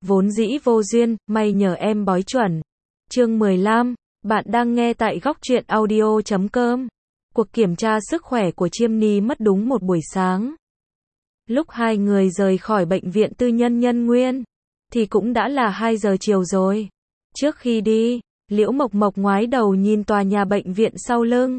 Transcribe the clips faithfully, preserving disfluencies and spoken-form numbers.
Vốn dĩ vô duyên, may nhờ em bói chuẩn. Chương mười lăm, bạn đang nghe tại góc truyện audio chấm com. Cuộc kiểm tra sức khỏe của Chiêm Ni mất đúng một buổi sáng. Lúc hai người rời khỏi bệnh viện tư nhân Nhân Nguyên, thì cũng đã là hai giờ chiều rồi. Trước khi đi, Liễu Mộc Mộc ngoái đầu nhìn tòa nhà bệnh viện sau lưng.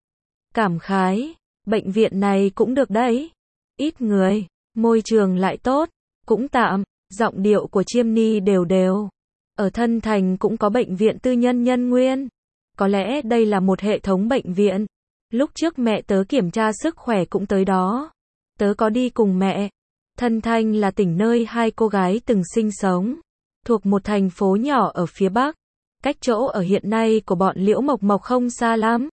Cảm khái, bệnh viện này cũng được đấy. Ít người, môi trường lại tốt, cũng tạm. Giọng điệu của Chiêm Ni đều đều. Ở Thân Thành cũng có bệnh viện tư nhân Nhân Nguyên. Có lẽ đây là một hệ thống bệnh viện. Lúc trước mẹ tớ kiểm tra sức khỏe cũng tới đó. Tớ có đi cùng mẹ. Thân Thành là tỉnh nơi hai cô gái từng sinh sống. Thuộc một thành phố nhỏ ở phía Bắc. Cách chỗ ở hiện nay của bọn Liễu Mộc Mộc không xa lắm.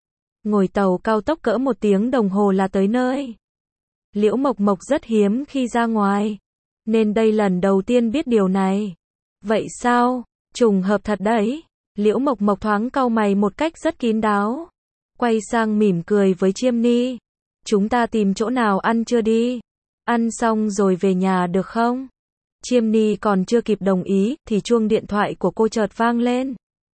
Ngồi tàu cao tốc cỡ một tiếng đồng hồ là tới nơi. Liễu Mộc Mộc rất hiếm khi ra ngoài. Nên đây lần đầu tiên biết điều này. Vậy sao? Trùng hợp thật đấy. Liễu Mộc Mộc thoáng cau mày một cách rất kín đáo. Quay sang mỉm cười với Chiêm Ni. Chúng ta tìm chỗ nào ăn chưa đi? Ăn xong rồi về nhà được không? Chiêm Ni còn chưa kịp đồng ý, thì chuông điện thoại của cô chợt vang lên.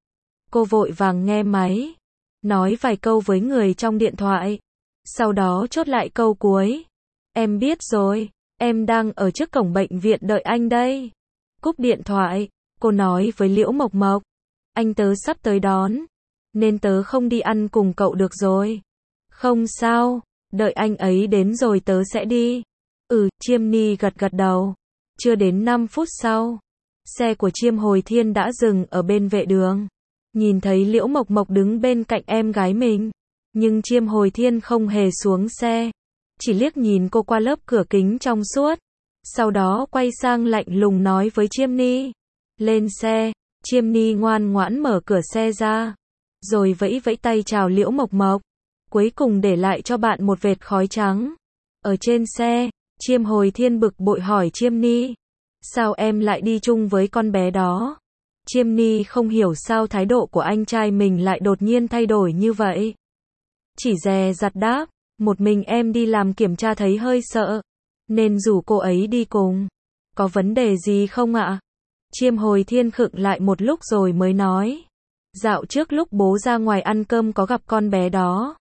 Cô vội vàng nghe máy. Nói vài câu với người trong điện thoại. Sau đó chốt lại câu cuối. Em biết rồi. Em đang ở trước cổng bệnh viện đợi anh đây. Cúp điện thoại, cô nói với Liễu Mộc Mộc. Anh tớ sắp tới đón. Nên tớ không đi ăn cùng cậu được rồi. Không sao, đợi anh ấy đến rồi tớ sẽ đi. Ừ, Chiêm Ni gật gật đầu. Chưa đến năm phút sau, xe của Chiêm Hồi Thiên đã dừng ở bên vệ đường. Nhìn thấy Liễu Mộc Mộc đứng bên cạnh em gái mình. Nhưng Chiêm Hồi Thiên không hề xuống xe. Chỉ liếc nhìn cô qua lớp cửa kính trong suốt. Sau đó quay sang lạnh lùng nói với Chiêm Ni. Lên xe. Chiêm Ni ngoan ngoãn mở cửa xe ra. Rồi vẫy vẫy tay chào Liễu Mộc Mộc. Cuối cùng để lại cho bạn một vệt khói trắng. Ở trên xe, Chiêm Hồi Thiên bực bội hỏi Chiêm Ni. Sao em lại đi chung với con bé đó? Chiêm Ni không hiểu sao thái độ của anh trai mình lại đột nhiên thay đổi như vậy. Chỉ dè dặt đáp. Một mình em đi làm kiểm tra thấy hơi sợ. Nên rủ cô ấy đi cùng. Có vấn đề gì không ạ? Chiêm Hồi Thiên khựng lại một lúc rồi mới nói. Dạo trước lúc bố ra ngoài ăn cơm có gặp con bé đó.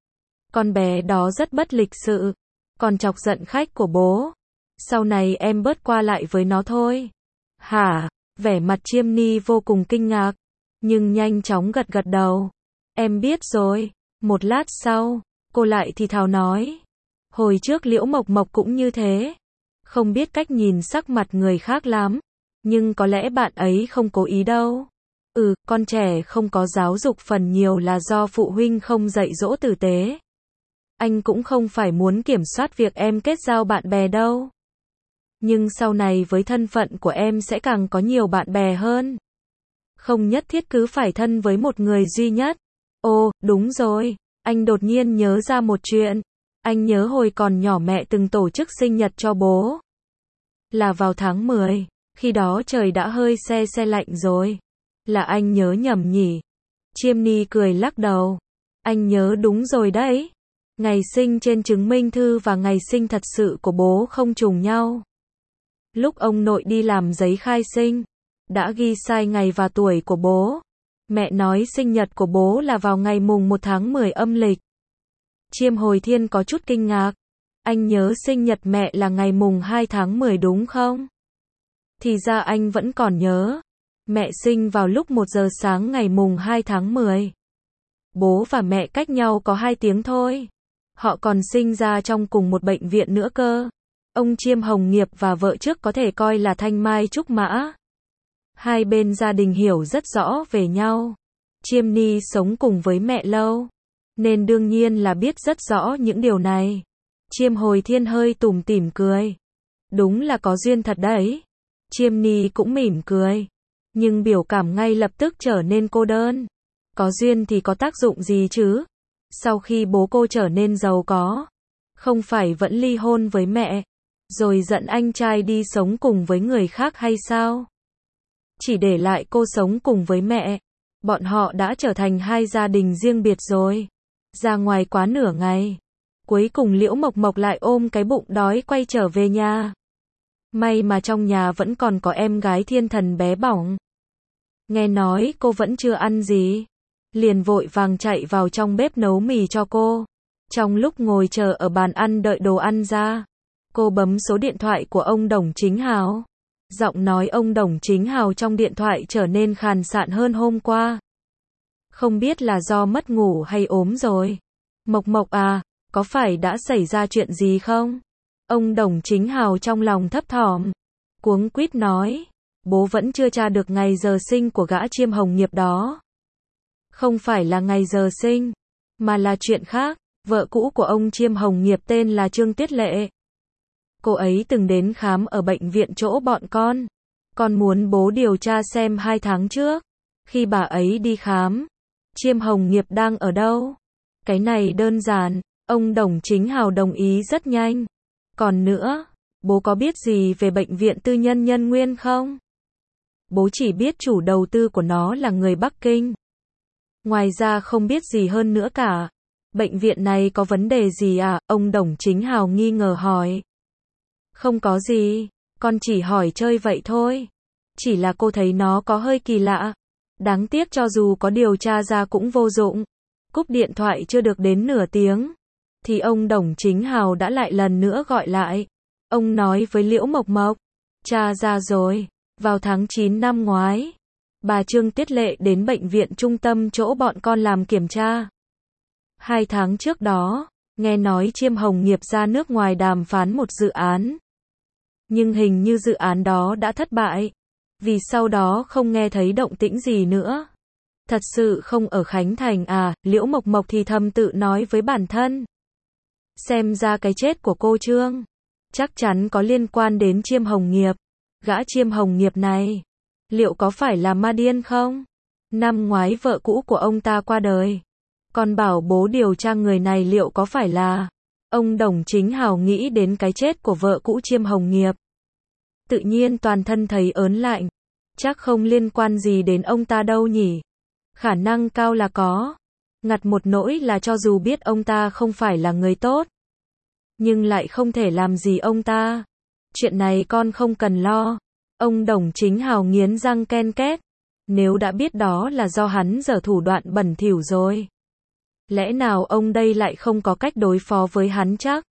Con bé đó rất bất lịch sự. Còn chọc giận khách của bố. Sau này em bớt qua lại với nó thôi. Hả? Vẻ mặt Chiêm Ni vô cùng kinh ngạc. Nhưng nhanh chóng gật gật đầu. Em biết rồi. Một lát sau, cô lại thì thào nói. Hồi trước Liễu Mộc Mộc cũng như thế. Không biết cách nhìn sắc mặt người khác lắm. Nhưng có lẽ bạn ấy không cố ý đâu. Ừ, con trẻ không có giáo dục phần nhiều là do phụ huynh không dạy dỗ tử tế. Anh cũng không phải muốn kiểm soát việc em kết giao bạn bè đâu. Nhưng sau này với thân phận của em sẽ càng có nhiều bạn bè hơn. Không nhất thiết cứ phải thân với một người duy nhất. Ồ, đúng rồi. Anh đột nhiên nhớ ra một chuyện. Anh nhớ hồi còn nhỏ mẹ từng tổ chức sinh nhật cho bố. Là vào tháng mười. Khi đó trời đã hơi se se lạnh rồi. Là anh nhớ nhầm nhỉ? Chiêm Ni cười lắc đầu. Anh nhớ đúng rồi đấy. Ngày sinh trên chứng minh thư và ngày sinh thật sự của bố không trùng nhau. Lúc ông nội đi làm giấy khai sinh, đã ghi sai ngày và tuổi của bố. Mẹ nói sinh nhật của bố là vào ngày mùng một tháng mười âm lịch. Chiêm Hồi Thiên có chút kinh ngạc. Anh nhớ sinh nhật mẹ là ngày mùng hai tháng mười đúng không? Thì ra anh vẫn còn nhớ. Mẹ sinh vào lúc một giờ sáng ngày mùng hai tháng mười. Bố và mẹ cách nhau có hai tiếng thôi. Họ còn sinh ra trong cùng một bệnh viện nữa cơ. Ông Chiêm Hồng Nghiệp và vợ trước có thể coi là thanh mai trúc mã. Hai bên gia đình hiểu rất rõ về nhau. Chiêm Ni sống cùng với mẹ lâu. Nên đương nhiên là biết rất rõ những điều này. Chiêm Hồi Thiên hơi tủm tỉm cười. Đúng là có duyên thật đấy. Chiêm Ni cũng mỉm cười. Nhưng biểu cảm ngay lập tức trở nên cô đơn. Có duyên thì có tác dụng gì chứ? Sau khi bố cô trở nên giàu có, không phải vẫn ly hôn với mẹ, rồi dẫn anh trai đi sống cùng với người khác hay sao? Chỉ để lại cô sống cùng với mẹ. Bọn họ đã trở thành hai gia đình riêng biệt rồi. Ra ngoài quá nửa ngày. Cuối cùng Liễu Mộc Mộc lại ôm cái bụng đói quay trở về nhà. May mà trong nhà vẫn còn có em gái thiên thần bé bỏng. Nghe nói cô vẫn chưa ăn gì, liền vội vàng chạy vào trong bếp nấu mì cho cô. Trong lúc ngồi chờ ở bàn ăn đợi đồ ăn ra, cô bấm số điện thoại của ông Đồng Chính Hào. Giọng nói ông Đồng Chính Hào trong điện thoại trở nên khàn sạn hơn hôm qua. Không biết là do mất ngủ hay ốm rồi. Mộc Mộc à, có phải đã xảy ra chuyện gì không? Ông Đồng Chính Hào trong lòng thấp thỏm, cuống quýt nói, bố vẫn chưa tra được ngày giờ sinh của gã Chiêm Hồng Nghiệp đó. Không phải là ngày giờ sinh, mà là chuyện khác. Vợ cũ của ông Chiêm Hồng Nghiệp tên là Trương Tuyết Lệ. Cô ấy từng đến khám ở bệnh viện chỗ bọn con. Con muốn bố điều tra xem hai tháng trước, khi bà ấy đi khám, Chiêm Hồng Nghiệp đang ở đâu? Cái này đơn giản, ông Đồng Chính Hào đồng ý rất nhanh. Còn nữa, bố có biết gì về bệnh viện tư nhân Nhân Nguyên không? Bố chỉ biết chủ đầu tư của nó là người Bắc Kinh. Ngoài ra không biết gì hơn nữa cả. Bệnh viện này có vấn đề gì à? Ông Đồng Chính Hào nghi ngờ hỏi. Không có gì, con chỉ hỏi chơi vậy thôi. Chỉ là cô thấy nó có hơi kỳ lạ. Đáng tiếc cho dù có điều tra ra cũng vô dụng. Cúp điện thoại chưa được đến nửa tiếng, thì ông Đồng Chính Hào đã lại lần nữa gọi lại. Ông nói với Liễu Mộc Mộc, tra ra rồi, vào tháng chín năm ngoái, bà Trương Tuyết Lệ đến bệnh viện trung tâm chỗ bọn con làm kiểm tra. Hai tháng trước đó, nghe nói Chiêm Hồng Nghiệp ra nước ngoài đàm phán một dự án. Nhưng hình như dự án đó đã thất bại, vì sau đó không nghe thấy động tĩnh gì nữa. Thật sự không ở Khánh Thành à? Liễu Mộc Mộc thì thầm tự nói với bản thân. Xem ra cái chết của cô Trương chắc chắn có liên quan đến Chiêm Hồng Nghiệp. Gã Chiêm Hồng Nghiệp này, liệu có phải là ma điên không? Năm ngoái vợ cũ của ông ta qua đời, còn bảo bố điều tra người này liệu có phải là... Ông Đồng Chính Hào nghĩ đến cái chết của vợ cũ Chiêm Hồng Nghiệp, tự nhiên toàn thân thấy ớn lạnh. Chắc không liên quan gì đến ông ta đâu nhỉ? Khả năng cao là có. Ngặt một nỗi là cho dù biết ông ta không phải là người tốt, nhưng lại không thể làm gì ông ta. Chuyện này con không cần lo. Ông Đồng Chính Hào nghiến răng ken két. Nếu đã biết đó là do hắn giở thủ đoạn bẩn thỉu rồi, lẽ nào ông đây lại không có cách đối phó với hắn chắc?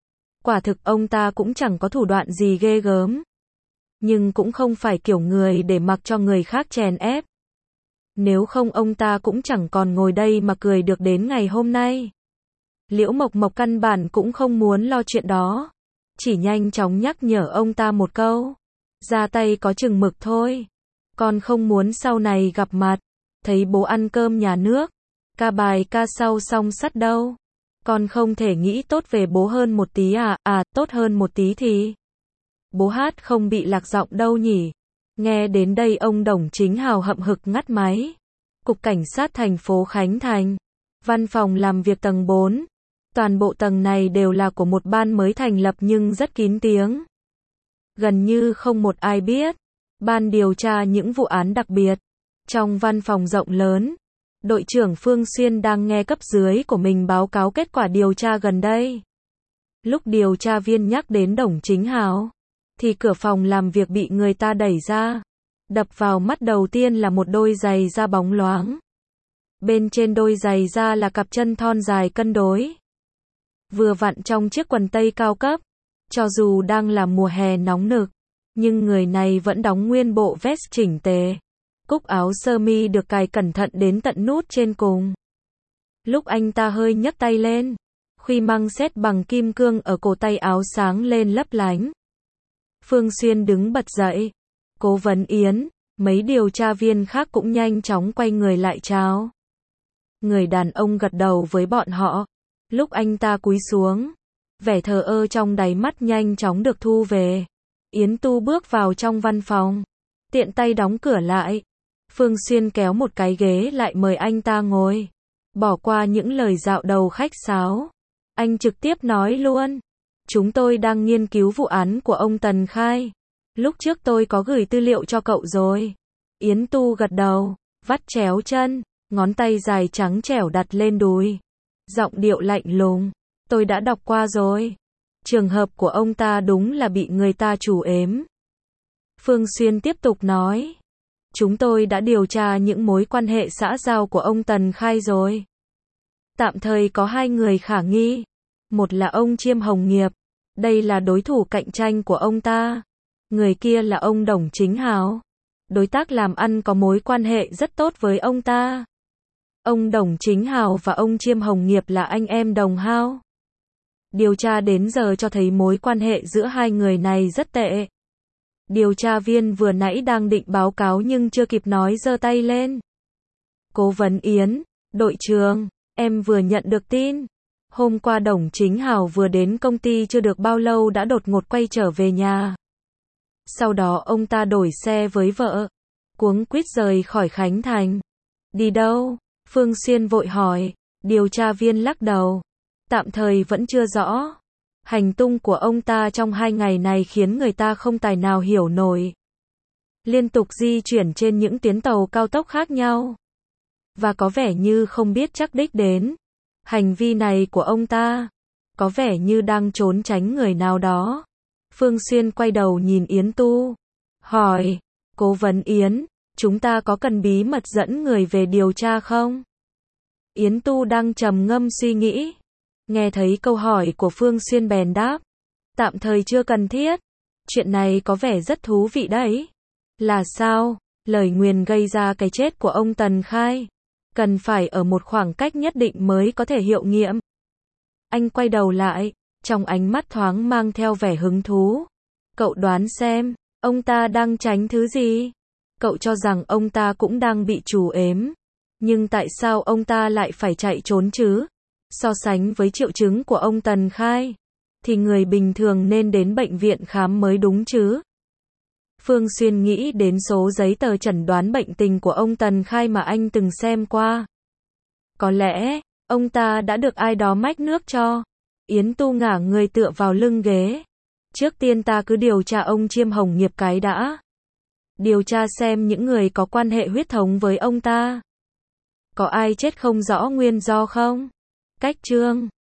Quả thực ông ta cũng chẳng có thủ đoạn gì ghê gớm, nhưng cũng không phải kiểu người để mặc cho người khác chèn ép. Nếu không ông ta cũng chẳng còn ngồi đây mà cười được đến ngày hôm nay. Liễu Mộc Mộc căn bản cũng không muốn lo chuyện đó, chỉ nhanh chóng nhắc nhở ông ta một câu. Ra tay có chừng mực thôi. Con không muốn sau này gặp mặt, thấy bố ăn cơm nhà nước, ca bài ca sau song sắt đâu. Con không thể nghĩ tốt về bố hơn một tí à? À, tốt hơn một tí thì bố hát không bị lạc giọng đâu nhỉ? Nghe đến đây ông Đồng Chính Hào hậm hực ngắt máy. Cục Cảnh sát thành phố Khánh Thành, văn phòng làm việc tầng bốn. Toàn bộ tầng này đều là của một ban mới thành lập nhưng rất kín tiếng. Gần như không một ai biết. Ban điều tra những vụ án đặc biệt. Trong văn phòng rộng lớn, đội trưởng Phương Xuyên đang nghe cấp dưới của mình báo cáo kết quả điều tra gần đây. Lúc điều tra viên nhắc đến Đồng Chính Hào, thì cửa phòng làm việc bị người ta đẩy ra. Đập vào mắt đầu tiên là một đôi giày da bóng loáng. Bên trên đôi giày da là cặp chân thon dài cân đối, vừa vặn trong chiếc quần tây cao cấp. Cho dù đang là mùa hè nóng nực, nhưng người này vẫn đóng nguyên bộ vest chỉnh tề. Cúc áo sơ mi được cài cẩn thận đến tận nút trên cùng. Lúc anh ta hơi nhấc tay lên, khuy măng xét bằng kim cương ở cổ tay áo sáng lên lấp lánh. Phương Xuyên đứng bật dậy. Cố vấn Yến, mấy điều tra viên khác cũng nhanh chóng quay người lại chào. Người đàn ông gật đầu với bọn họ. Lúc anh ta cúi xuống, vẻ thờ ơ trong đáy mắt nhanh chóng được thu về. Yến Tu bước vào trong văn phòng, tiện tay đóng cửa lại. Phương Xuyên kéo một cái ghế lại mời anh ta ngồi. Bỏ qua những lời dạo đầu khách sáo, anh trực tiếp nói luôn. Chúng tôi đang nghiên cứu vụ án của ông Tần Khai. Lúc trước tôi có gửi tư liệu cho cậu rồi. Yến Tu gật đầu, vắt chéo chân, ngón tay dài trắng trẻo đặt lên đùi. Giọng điệu lạnh lùng. Tôi đã đọc qua rồi. Trường hợp của ông ta đúng là bị người ta trù ếm. Phương Xuyên tiếp tục nói. Chúng tôi đã điều tra những mối quan hệ xã giao của ông Tần Khai rồi. Tạm thời có hai người khả nghi. Một là ông Chiêm Hồng Nghiệp. Đây là đối thủ cạnh tranh của ông ta. Người kia là ông Đồng Chính Hào. Đối tác làm ăn có mối quan hệ rất tốt với ông ta. Ông Đồng Chính Hào và ông Chiêm Hồng Nghiệp là anh em đồng hao. Điều tra đến giờ cho thấy mối quan hệ giữa hai người này rất tệ. Điều tra viên vừa nãy đang định báo cáo nhưng chưa kịp nói giơ tay lên. Cố vấn Yến, đội trưởng, em vừa nhận được tin. Hôm qua Đồng Chính Hào vừa đến công ty chưa được bao lâu đã đột ngột quay trở về nhà. Sau đó ông ta đổi xe với vợ, cuống quýt rời khỏi Khánh Thành. Đi đâu? Phương Xuyên vội hỏi. Điều tra viên lắc đầu. Tạm thời vẫn chưa rõ. Hành tung của ông ta trong hai ngày này khiến người ta không tài nào hiểu nổi. Liên tục di chuyển trên những tuyến tàu cao tốc khác nhau. Và có vẻ như không biết chắc đích đến. Hành vi này của ông ta có vẻ như đang trốn tránh người nào đó. Phương Xuyên quay đầu nhìn Yến Tu. Hỏi. Cố vấn Yến, chúng ta có cần bí mật dẫn người về điều tra không? Yến Tu đang trầm ngâm suy nghĩ. Nghe thấy câu hỏi của Phương Xuyên bèn đáp. Tạm thời chưa cần thiết. Chuyện này có vẻ rất thú vị đấy. Là sao? Lời nguyền gây ra cái chết của ông Tần Khai. Cần phải ở một khoảng cách nhất định mới có thể hiệu nghiệm. Anh quay đầu lại. Trong ánh mắt thoáng mang theo vẻ hứng thú. Cậu đoán xem, ông ta đang tránh thứ gì? Cậu cho rằng ông ta cũng đang bị trù ếm. Nhưng tại sao ông ta lại phải chạy trốn chứ? So sánh với triệu chứng của ông Tần Khai, thì người bình thường nên đến bệnh viện khám mới đúng chứ? Phương Xuyên nghĩ đến số giấy tờ chẩn đoán bệnh tình của ông Tần Khai mà anh từng xem qua. Có lẽ, ông ta đã được ai đó mách nước cho. Yến Tu ngả người tựa vào lưng ghế. Trước tiên ta cứ điều tra ông Chiêm Hồng Nghiệp cái đã. Điều tra xem những người có quan hệ huyết thống với ông ta. Có ai chết không rõ nguyên do không? Cách chương